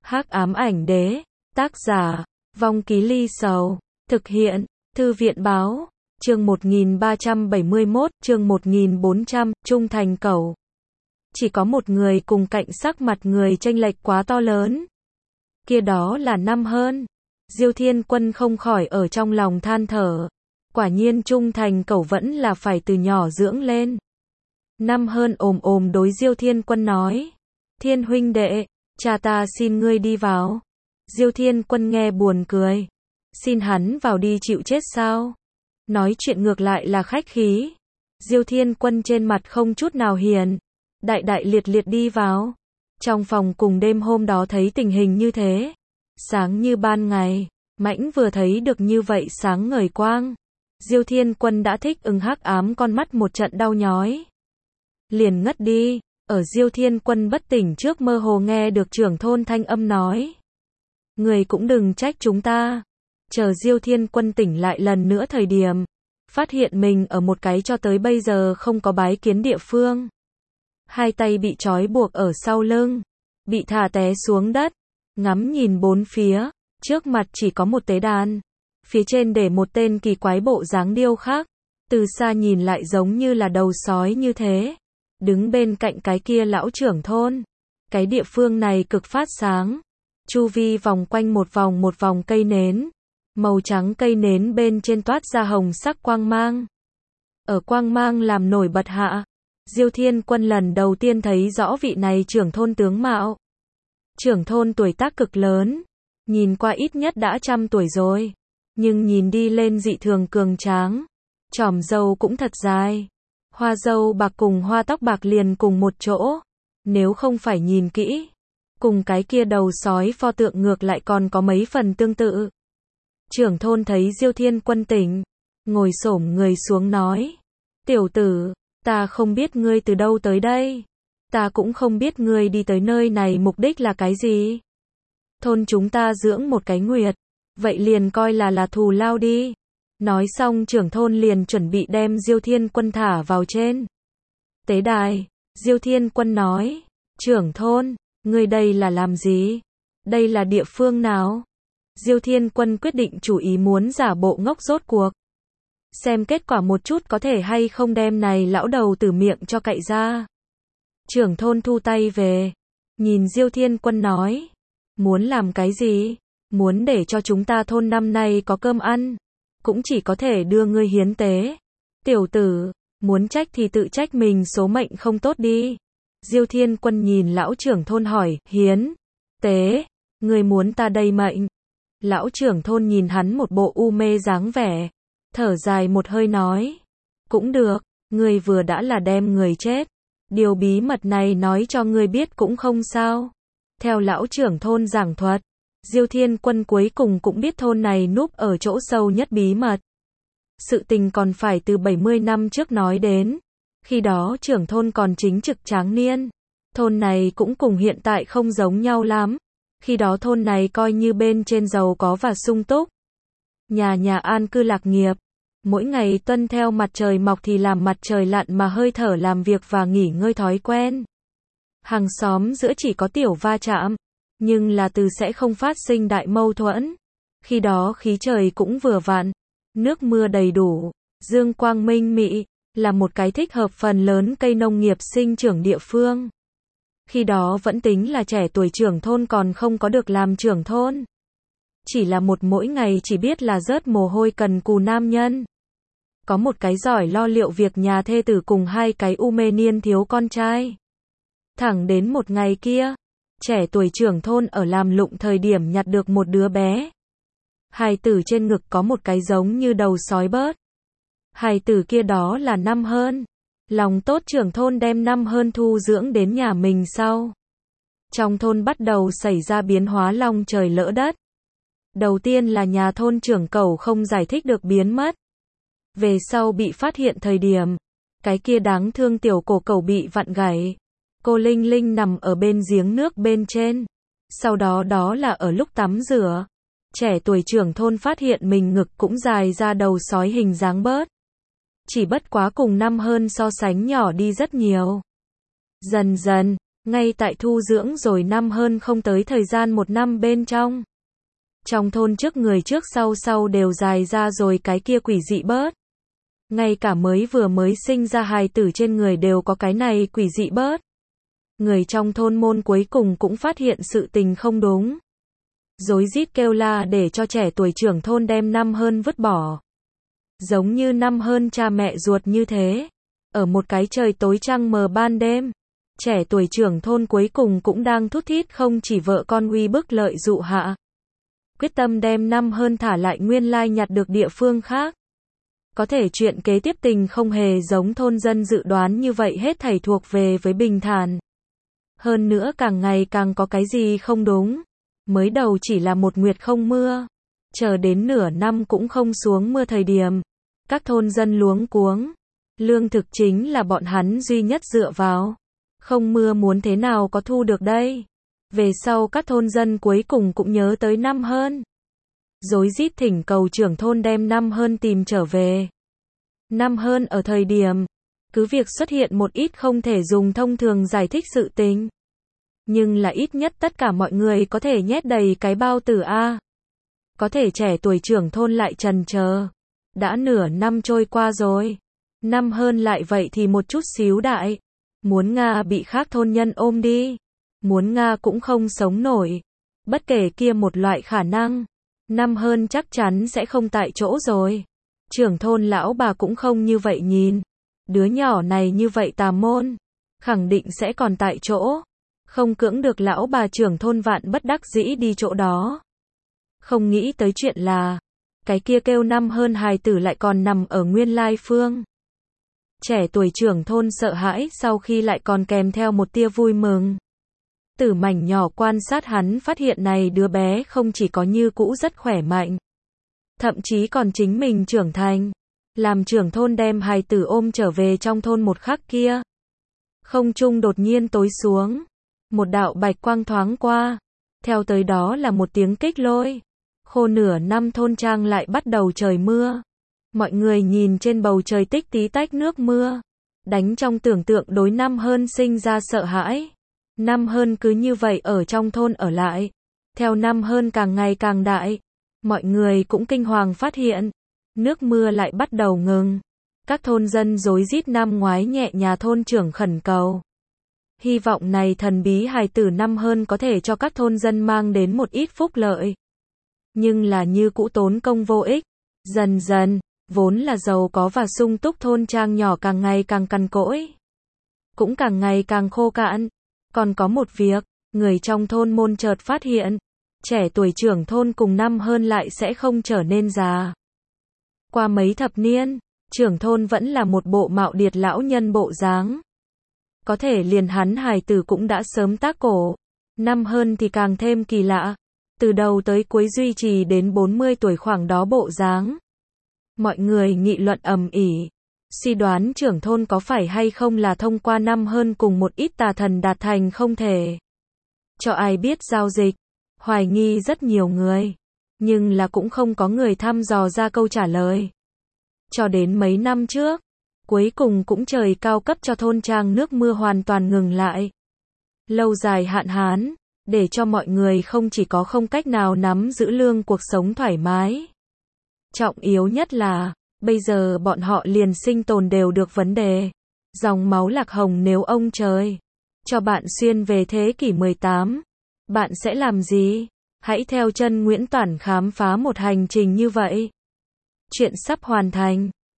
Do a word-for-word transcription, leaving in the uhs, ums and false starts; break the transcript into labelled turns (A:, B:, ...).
A: Hắc ám ảnh đế, tác giả, Vong Ký Ly Sầu, thực hiện, Thư viện báo, chương một nghìn ba trăm bảy mươi mốt, chương một nghìn bốn trăm, trung thành cẩu. Chỉ có một người cùng cạnh sắc mặt người chênh lệch quá to lớn. Kia đó là Năm Hơn. Diêu Thiên Quân không khỏi ở trong lòng than thở. Quả nhiên trung thành cẩu vẫn là phải từ nhỏ dưỡng lên. Năm Hơn ồm ồm đối Diêu Thiên Quân nói. Thiên huynh đệ, cha ta xin ngươi đi vào. Diêu Thiên Quân nghe buồn cười. Xin hắn vào đi chịu chết sao? Nói chuyện ngược lại là khách khí. Diêu Thiên Quân trên mặt không chút nào hiền. Đại đại liệt liệt đi vào. Trong phòng cùng đêm hôm đó thấy tình hình như thế. Sáng như ban ngày. Mãnh vừa thấy được như vậy sáng ngời quang. Diêu Thiên Quân đã thích ứng hắc ám, con mắt một trận đau nhói. Liền ngất đi. Ở Diêu Thiên Quân bất tỉnh trước mơ hồ nghe được trưởng thôn thanh âm nói. Người cũng đừng trách chúng ta. Chờ Diêu Thiên Quân tỉnh lại lần nữa thời điểm. Phát hiện mình ở một cái cho tới bây giờ không có bái kiến địa phương. Hai tay bị trói buộc ở sau lưng. Bị thả té xuống đất. Ngắm nhìn bốn phía. Trước mặt chỉ có một tế đàn. Phía trên để một tên kỳ quái bộ dáng điêu khắc. Từ xa nhìn lại giống như là đầu sói như thế. Đứng bên cạnh cái kia lão trưởng thôn. Cái địa phương này cực phát sáng. Chu vi vòng quanh một vòng một vòng cây nến. Màu trắng cây nến bên trên toát ra hồng sắc quang mang. Ở quang mang làm nổi bật hạ. Diêu Thiên Quân lần đầu tiên thấy rõ vị này trưởng thôn tướng mạo. Trưởng thôn tuổi tác cực lớn. Nhìn qua ít nhất đã trăm tuổi rồi. Nhưng nhìn đi lên dị thường cường tráng. Chòm râu cũng thật dài. Hoa râu bạc cùng hoa tóc bạc liền cùng một chỗ. Nếu không phải nhìn kỹ. Cùng cái kia đầu sói pho tượng ngược lại còn có mấy phần tương tự. Trưởng thôn thấy Diêu Thiên Quân tỉnh. Ngồi xổm người xuống nói. Tiểu tử, ta không biết ngươi từ đâu tới đây. Ta cũng không biết ngươi đi tới nơi này mục đích là cái gì. Thôn chúng ta dưỡng một cái nguyệt. Vậy liền coi là là thù lao đi. Nói xong trưởng thôn liền chuẩn bị đem Diêu Thiên Quân thả vào trên tế đài. Diêu Thiên Quân nói. Trưởng thôn, ngươi đây là làm gì? Đây là địa phương nào? Diêu Thiên Quân quyết định chủ ý muốn giả bộ ngốc rốt cuộc. Xem kết quả một chút có thể hay không đem này lão đầu từ miệng cho cậy ra. Trưởng thôn thu tay về. Nhìn Diêu Thiên Quân nói. Muốn làm cái gì? Muốn để cho chúng ta thôn năm nay có cơm ăn. Cũng chỉ có thể đưa ngươi hiến tế. Tiểu tử, muốn trách thì tự trách mình số mệnh không tốt đi. Diêu Thiên Quân nhìn lão trưởng thôn hỏi, hiến tế, ngươi muốn ta đây mệnh? Lão trưởng thôn nhìn hắn một bộ u mê dáng vẻ, thở dài một hơi nói, cũng được, ngươi vừa đã là đem người chết, điều bí mật này nói cho ngươi biết cũng không sao. Theo lão trưởng thôn giảng thuật, Diêu Thiên Quân cuối cùng cũng biết thôn này núp ở chỗ sâu nhất bí mật. Sự tình còn phải từ bảy mươi năm trước nói đến. Khi đó trưởng thôn còn chính trực tráng niên. Thôn này cũng cùng hiện tại không giống nhau lắm. Khi đó thôn này coi như bên trên giàu có và sung túc. Nhà nhà an cư lạc nghiệp. Mỗi ngày tuân theo mặt trời mọc thì làm mặt trời lặn mà hơi thở làm việc và nghỉ ngơi thói quen. Hàng xóm giữa chỉ có tiểu va chạm. Nhưng là từ sẽ không phát sinh đại mâu thuẫn. Khi đó khí trời cũng vừa vặn. Nước mưa đầy đủ. Dương quang minh mị. Là một cái thích hợp phần lớn cây nông nghiệp sinh trưởng địa phương. Khi đó vẫn tính là trẻ tuổi trưởng thôn còn không có được làm trưởng thôn. Chỉ là một mỗi ngày chỉ biết là rớt mồ hôi cần cù nam nhân. Có một cái giỏi lo liệu việc nhà thê tử cùng hai cái u mê niên thiếu con trai. Thẳng đến một ngày kia. Trẻ tuổi trưởng thôn ở làm lụng thời điểm nhặt được một đứa bé. Hài tử trên ngực có một cái giống như đầu sói bớt. Hài tử kia đó là Năm Hơn. Lòng tốt trưởng thôn đem Năm Hơn thu dưỡng đến nhà mình sau. Trong thôn bắt đầu xảy ra biến hóa long trời lỡ đất. Đầu tiên là nhà thôn trưởng cẩu không giải thích được biến mất. Về sau bị phát hiện thời điểm. Cái kia đáng thương tiểu cổ cẩu bị vặn gãy. Cô Linh Linh nằm ở bên giếng nước bên trên. Sau đó đó là ở lúc tắm rửa. Trẻ tuổi trưởng thôn phát hiện mình ngực cũng dài ra đầu sói hình dáng bớt. Chỉ bất quá cùng Năm Hơn so sánh nhỏ đi rất nhiều. Dần dần, Ngay tại thu dưỡng rồi năm hơn không tới thời gian một năm bên trong. Trong thôn trước người trước sau sau đều dài ra rồi cái kia quỷ dị bớt. Ngay cả mới vừa mới sinh ra hài tử trên người đều có cái này quỷ dị bớt. Người trong thôn môn cuối cùng cũng phát hiện sự tình không đúng. Rối rít kêu la để cho trẻ tuổi trưởng thôn đem năm hơn vứt bỏ. Giống như năm hơn cha mẹ ruột như thế. Ở một cái trời tối trăng mờ ban đêm, trẻ tuổi trưởng thôn cuối cùng cũng đang thút thít không chỉ vợ con uy bức lợi dụ hạ. Quyết tâm đem năm hơn thả lại nguyên lai nhặt được địa phương khác. Có thể chuyện kế tiếp tình không hề giống thôn dân dự đoán như vậy hết thảy thuộc về với bình thản. Hơn nữa càng ngày càng có cái gì không đúng. Mới đầu chỉ là một nguyệt không mưa. Chờ đến nửa năm cũng không xuống mưa thời điểm. Các thôn dân luống cuống. Lương thực chính là bọn hắn duy nhất dựa vào. Không mưa muốn thế nào có thu được đây. Về sau các thôn dân cuối cùng cũng nhớ tới năm hơn. Rối rít thỉnh cầu trưởng thôn đem năm hơn tìm trở về. Năm hơn ở thời điểm, cứ việc xuất hiện một ít không thể dùng thông thường giải thích sự tình. Nhưng là ít nhất tất cả mọi người có thể nhét đầy cái bao tử A. Có thể trẻ tuổi trưởng thôn lại trần chờ. Đã nửa năm trôi qua rồi. Năm hơn lại vậy thì một chút xíu đại. Muốn Nga bị khác thôn nhân ôm đi. Muốn Nga cũng không sống nổi. Bất kể kia một loại khả năng. Năm hơn chắc chắn sẽ không tại chỗ rồi. Trưởng thôn lão bà cũng không như vậy nhìn. Đứa nhỏ này như vậy tà môn. Khẳng định sẽ còn tại chỗ. Không cưỡng được lão bà trưởng thôn vạn bất đắc dĩ đi chỗ đó. Không nghĩ tới chuyện là. Cái kia kêu năm hơn hài tử lại còn nằm ở nguyên lai phương. Trẻ tuổi trưởng thôn sợ hãi sau khi lại còn kèm theo một tia vui mừng. Từ mảnh nhỏ quan sát hắn phát hiện này đứa bé không chỉ có như cũ rất khỏe mạnh. Thậm chí còn chính mình trưởng thành. Làm trưởng thôn đem hài tử ôm trở về trong thôn một khắc kia. Không trung đột nhiên tối xuống. Một đạo bạch quang thoáng qua. Theo tới đó là một tiếng kích lôi. Khô nửa năm thôn trang lại bắt đầu trời mưa. Mọi người nhìn trên bầu trời tích tí tách nước mưa. Đánh trong tưởng tượng đối năm hơn sinh ra sợ hãi. Năm hơn cứ như vậy ở trong thôn ở lại. Theo năm hơn càng ngày càng đại. Mọi người cũng kinh hoàng phát hiện. Nước mưa lại bắt đầu ngừng. Các thôn dân rối rít năm ngoái nhẹ nhà thôn trưởng khẩn cầu. Hy vọng này thần bí hài tử năm hơn có thể cho các thôn dân mang đến một ít phúc lợi. Nhưng là như cũ tốn công vô ích. Dần dần, vốn là giàu có và sung túc thôn trang nhỏ càng ngày càng cằn cỗi. Cũng càng ngày càng khô cạn. Còn có một việc, người trong thôn môn chợt phát hiện. Trẻ tuổi trưởng thôn cùng năm hơn lại sẽ không trở nên già. Qua mấy thập niên, trưởng thôn vẫn là một bộ mạo điệt lão nhân bộ dáng. Có thể liền hắn hài tử cũng đã sớm tác cổ. Năm hơn thì càng thêm kỳ lạ. Từ đầu tới cuối duy trì đến bốn mươi tuổi khoảng đó bộ dáng. Mọi người nghị luận ầm ĩ. Suy đoán trưởng thôn có phải hay không là thông qua năm hơn cùng một ít tà thần đạt thành không thể. Cho ai biết giao dịch. Hoài nghi rất nhiều người. Nhưng là cũng không có người thăm dò ra câu trả lời. Cho đến mấy năm trước. Cuối cùng cũng trời cao cấp cho thôn trang nước mưa hoàn toàn ngừng lại. Lâu dài hạn hán. Để cho mọi người không chỉ có không cách nào nắm giữ lương cuộc sống thoải mái. Trọng yếu nhất là, bây giờ bọn họ liền sinh tồn đều được vấn đề. Dòng máu lạc hồng nếu ông trời cho bạn xuyên về thế kỷ mười tám, bạn sẽ làm gì? Hãy theo chân Nguyễn Toản khám phá một hành trình như vậy. Chuyện sắp hoàn thành.